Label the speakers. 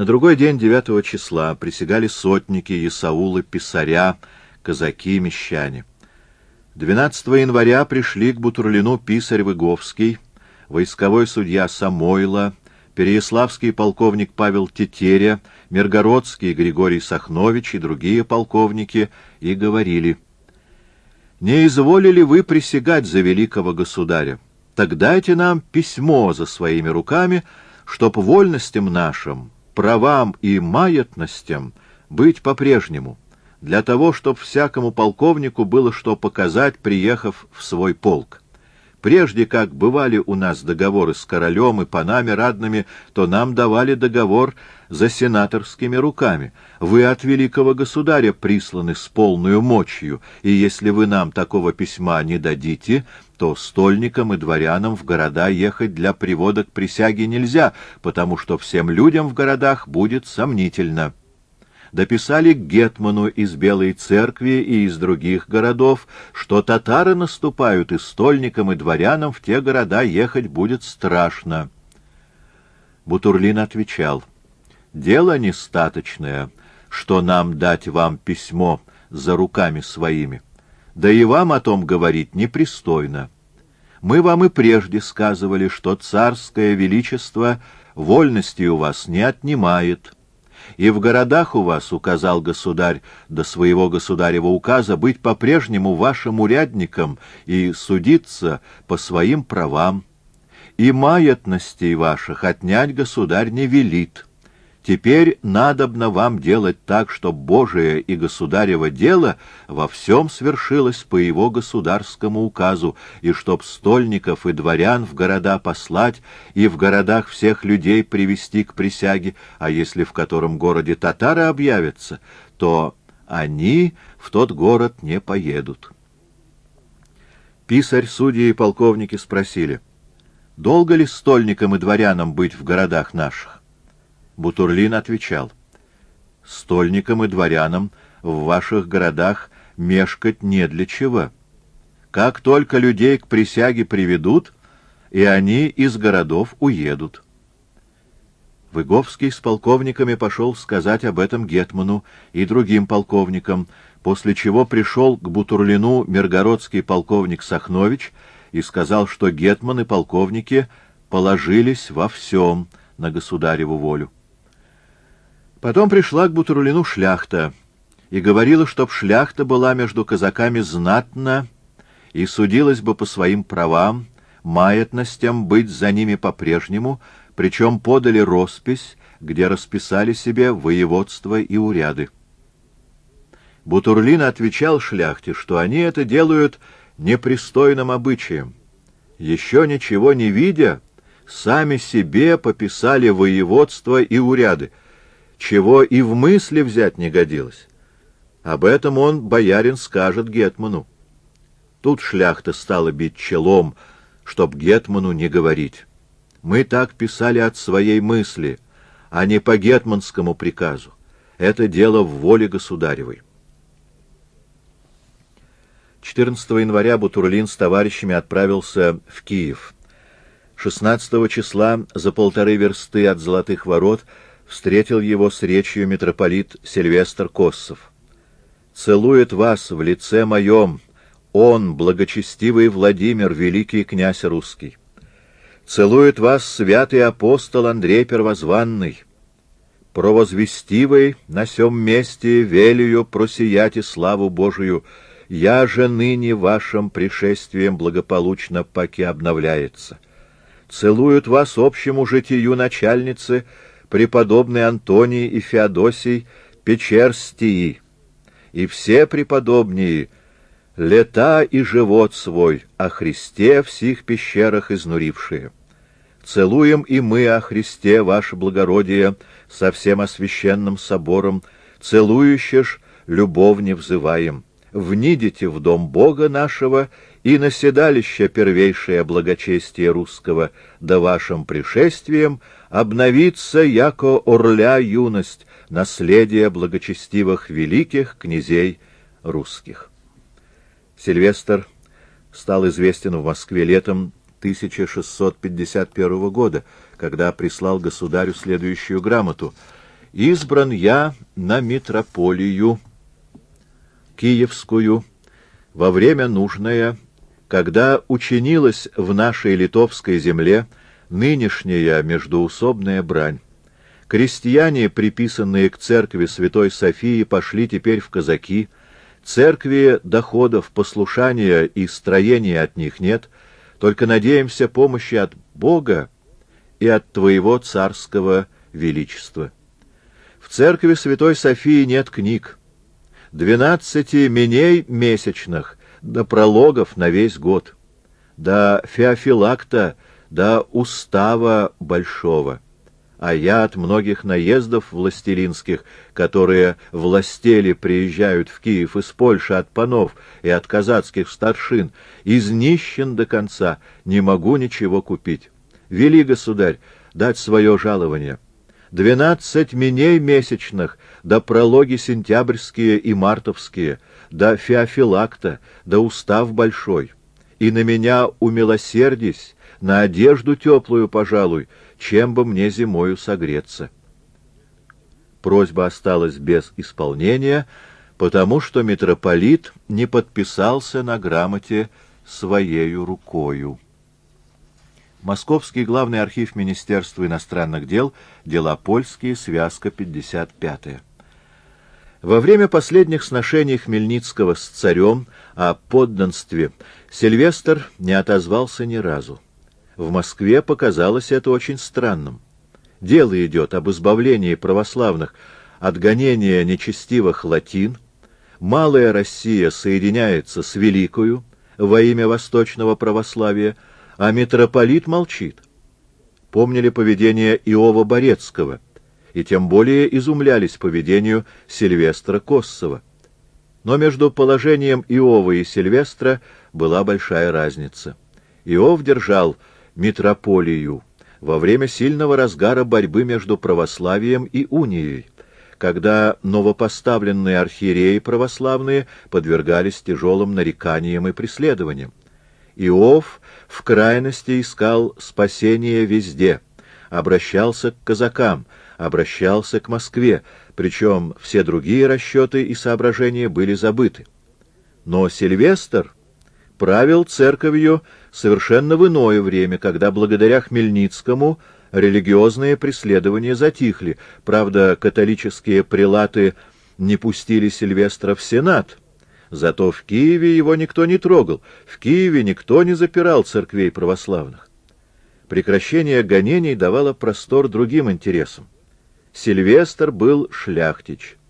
Speaker 1: На другой день, 9 числа, присягали сотники, есаулы, писаря, казаки, мещане. 12 января пришли к Бутурлину писарь Выговский, войсковой судья Самойло, переяславский полковник Павел Тетеря, миргородский Григорий Сахнович и другие полковники, и говорили: «Не изволили вы присягать за великого государя? Так дайте нам письмо за своими руками, чтоб вольностям нашим, правам и маятностям быть по-прежнему, для того, чтоб всякому полковнику было что показать, приехав в свой полк. Прежде как бывали у нас договоры с королем и панами радными, то нам давали договор за сенаторскими руками. Вы от великого государя присланы с полною мочью, и если вы нам такого письма не дадите, то стольникам и дворянам в города ехать для привода к присяге нельзя, потому что всем людям в городах будет сомнительно». Дописали к гетману из Белой Церкви и из других городов, что татары наступают, и стольникам и дворянам в те города ехать будет страшно. Бутурлин отвечал: «Дело нестаточное, что нам дать вам письмо за руками своими, да и вам о том говорить непристойно. Мы вам и прежде сказывали, что царское величество вольности у вас не отнимает». И в городах у вас, указал государь, до своего государева указа, быть по-прежнему вашим урядником и судиться по своим правам. И маятностей ваших отнять государь не велит. Теперь надобно вам делать так, чтоб Божие и государево дело во всем свершилось по его государскому указу, и чтоб стольников и дворян в города послать, и в городах всех людей привести к присяге, а если в котором городе татары объявятся, то они в тот город не поедут». Писарь, судьи и полковники спросили: «Долго ли стольникам и дворянам быть в городах наших?» Бутурлин отвечал: «Стольникам и дворянам в ваших городах мешкать не для чего. Как только людей к присяге приведут, и они из городов уедут». Выговский с полковниками пошел сказать об этом гетману и другим полковникам, после чего пришел к Бутурлину миргородский полковник Сахнович и сказал, что гетман и полковники положились во всем на государеву волю. Потом пришла к Бутурлину шляхта и говорила, чтоб шляхта была между казаками знатна и судилась бы по своим правам, маятностям быть за ними по-прежнему, причем подали роспись, где расписали себе воеводства и уряды. Бутурлин отвечал шляхте, что они это делают непристойным обычаем. Еще ничего не видя, сами себе пописали воеводства и уряды, чего и в мысли взять не годилось. Об этом он, боярин, скажет гетману. Тут шляхта стала бить челом, чтоб гетману не говорить. Мы так писали от своей мысли, а не по гетманскому приказу. Это дело в воле государевой. 14 января Бутурлин с товарищами отправился в Киев. 16 числа за 1,5 версты от Золотых ворот встретил его с речью митрополит Сильвестр Коссов. «Целует вас в лице моем он, благочестивый Владимир, великий князь русский. Целует вас святый апостол Андрей Первозванный. Провозвестивый на сем месте велию просиять и славу Божию, я же ныне вашим пришествием благополучно паки обновляется. Целуют вас общему житию начальницы преподобный Антоний и Феодосий Печерстии, и все преподобнее лета и живот свой о Христе в сих пещерах изнурившие. Целуем и мы о Христе, ваше благородие, со всем освященным собором, целующие ж любовне взываем. Внидите в дом Бога нашего и на седалище первейшее благочестие русского, да вашим пришествием обновится, яко орля юность, наследие благочестивых великих князей русских». Сильвестр стал известен в Москве летом 1651 года, когда прислал государю следующую грамоту: избран я на митрополию Киевскую во время нужное, когда учинилась в нашей литовской земле нынешняя междоусобная брань. Крестьяне, приписанные к церкви Святой Софии, пошли теперь в казаки. Церкви доходов, послушания и строения от них нет, только надеемся помощи от Бога и от Твоего царского величества. В церкви Святой Софии нет книг, 12 меней месячных, до прологов на весь год, до Феофилакта, до устава большого. А я от многих наездов властелинских, которые властели приезжают в Киев из Польши от панов и от казацких старшин, изнищен до конца, не могу ничего купить. Вели, государь, дать свое жалование. 12 меней месячных, да прологи сентябрьские и мартовские, да Феофилакта, да устав большой. И на меня умилосердись, на одежду теплую, пожалуй, чем бы мне зимою согреться. Просьба осталась без исполнения, потому что митрополит не подписался на грамоте своею рукою. Московский главный архив Министерства иностранных дел, дела польские, связка 55. Во время последних сношений Хмельницкого с царем о подданстве Сильвестр не отозвался ни разу. В Москве показалось это очень странным. Дело идет об избавлении православных от гонения нечестивых латин, Малая Россия соединяется с Великою во имя восточного православия, а митрополит молчит. Помнили поведение Иова Борецкого, и тем более изумлялись поведению Сильвестра Коссова. Но между положением Иова и Сильвестра была большая разница. Иов держал митрополию во время сильного разгара борьбы между православием и унией, когда новопоставленные архиереи православные подвергались тяжелым нареканиям и преследованиям. Иов в крайности искал спасения везде, обращался к казакам, обращался к Москве, причем все другие расчеты и соображения были забыты. Но Сильвестр правил церковью совершенно в иное время, когда благодаря Хмельницкому религиозные преследования затихли. Правда, католические прелаты не пустили Сильвестра в Сенат, зато в Киеве его никто не трогал, в Киеве никто не запирал церквей православных. Прекращение гонений давало простор другим интересам. Сильвестр был шляхтич.